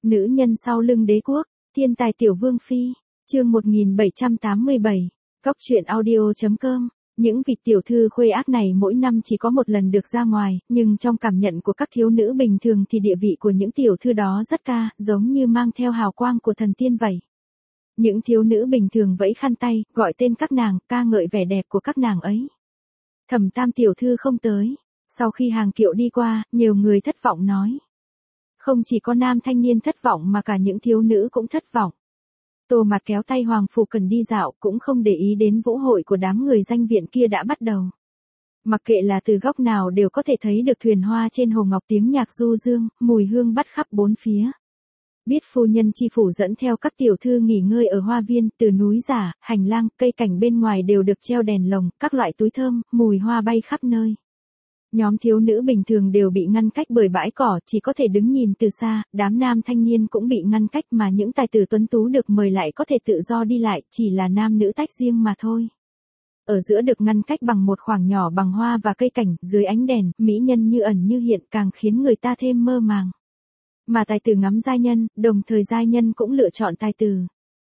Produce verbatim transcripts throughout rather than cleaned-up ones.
Nữ nhân sau lưng đế quốc, thiên tài tiểu vương phi, chương một nghìn bảy trăm tám mươi bảy, Cóc truyện audio chấm com. Những vị tiểu thư khuê ác này mỗi năm chỉ có một lần được ra ngoài, nhưng trong cảm nhận của các thiếu nữ bình thường thì địa vị của những tiểu thư đó rất ca, giống như mang theo hào quang của thần tiên vậy. Những thiếu nữ bình thường vẫy khăn tay, gọi tên các nàng, ca ngợi vẻ đẹp của các nàng ấy. Thẩm Tam tiểu thư không tới. Sau khi hàng kiệu đi qua, nhiều người thất vọng nói. Không chỉ có nam thanh niên thất vọng mà cả những thiếu nữ cũng thất vọng. Tô Mạt kéo tay Hoàng Phủ Cần đi dạo, cũng không để ý đến vũ hội của đám người danh viện kia đã bắt đầu. Mặc kệ là từ góc nào đều có thể thấy được thuyền hoa trên hồ ngọc, tiếng nhạc du dương, mùi hương bắt khắp bốn phía. Biết phu nhân chi phủ dẫn theo các tiểu thư nghỉ ngơi ở hoa viên, từ núi giả, hành lang, cây cảnh bên ngoài đều được treo đèn lồng, các loại túi thơm, mùi hoa bay khắp nơi. Nhóm thiếu nữ bình thường đều bị ngăn cách bởi bãi cỏ, chỉ có thể đứng nhìn từ xa, đám nam thanh niên cũng bị ngăn cách mà những tài tử tuấn tú được mời lại có thể tự do đi lại, chỉ là nam nữ tách riêng mà thôi. Ở giữa được ngăn cách bằng một khoảng nhỏ bằng hoa và cây cảnh, dưới ánh đèn, mỹ nhân như ẩn như hiện càng khiến người ta thêm mơ màng. Mà tài tử ngắm giai nhân, đồng thời giai nhân cũng lựa chọn tài tử.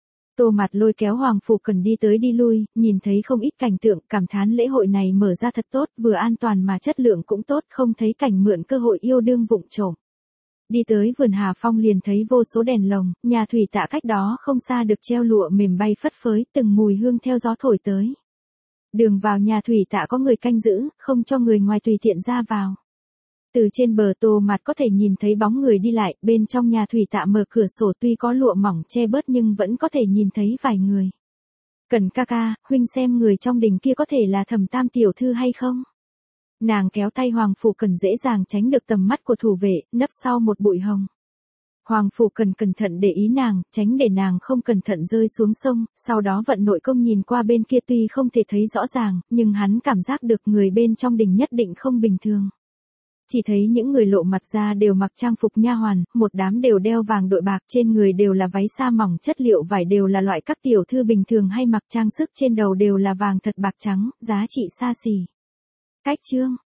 Tô Mạt lôi kéo Hoàng Phủ Cần đi tới đi lui, nhìn thấy không ít cảnh tượng, cảm thán lễ hội này mở ra thật tốt, vừa an toàn mà chất lượng cũng tốt, không thấy cảnh mượn cơ hội yêu đương vụng trộm. Đi tới vườn Hà Phong liền thấy vô số đèn lồng, nhà thủy tạ cách đó không xa được treo lụa mềm bay phất phới, từng mùi hương theo gió thổi tới. Đường vào nhà thủy tạ có người canh giữ, không cho người ngoài tùy tiện ra vào. Từ trên bờ Tô Mạt có thể nhìn thấy bóng người đi lại, bên trong nhà thủy tạ mở cửa sổ tuy có lụa mỏng che bớt nhưng vẫn có thể nhìn thấy vài người. Cần ca ca, huynh xem người trong đình kia có thể là Thẩm Tam tiểu thư hay không? Nàng kéo tay Hoàng Phủ Cần dễ dàng tránh được tầm mắt của thủ vệ, nấp sau một bụi hồng. Hoàng Phủ Cần cẩn thận để ý nàng, tránh để nàng không cẩn thận rơi xuống sông, sau đó vận nội công nhìn qua bên kia tuy không thể thấy rõ ràng, nhưng hắn cảm giác được người bên trong đình nhất định không bình thường. Chỉ thấy những người lộ mặt ra đều mặc trang phục nha hoàn, một đám đều đeo vàng đội bạc, trên người đều là váy sa mỏng, chất liệu vải đều là loại các tiểu thư bình thường hay mặc, trang sức trên đầu đều là vàng thật bạc trắng, giá trị xa xỉ. Cách chương,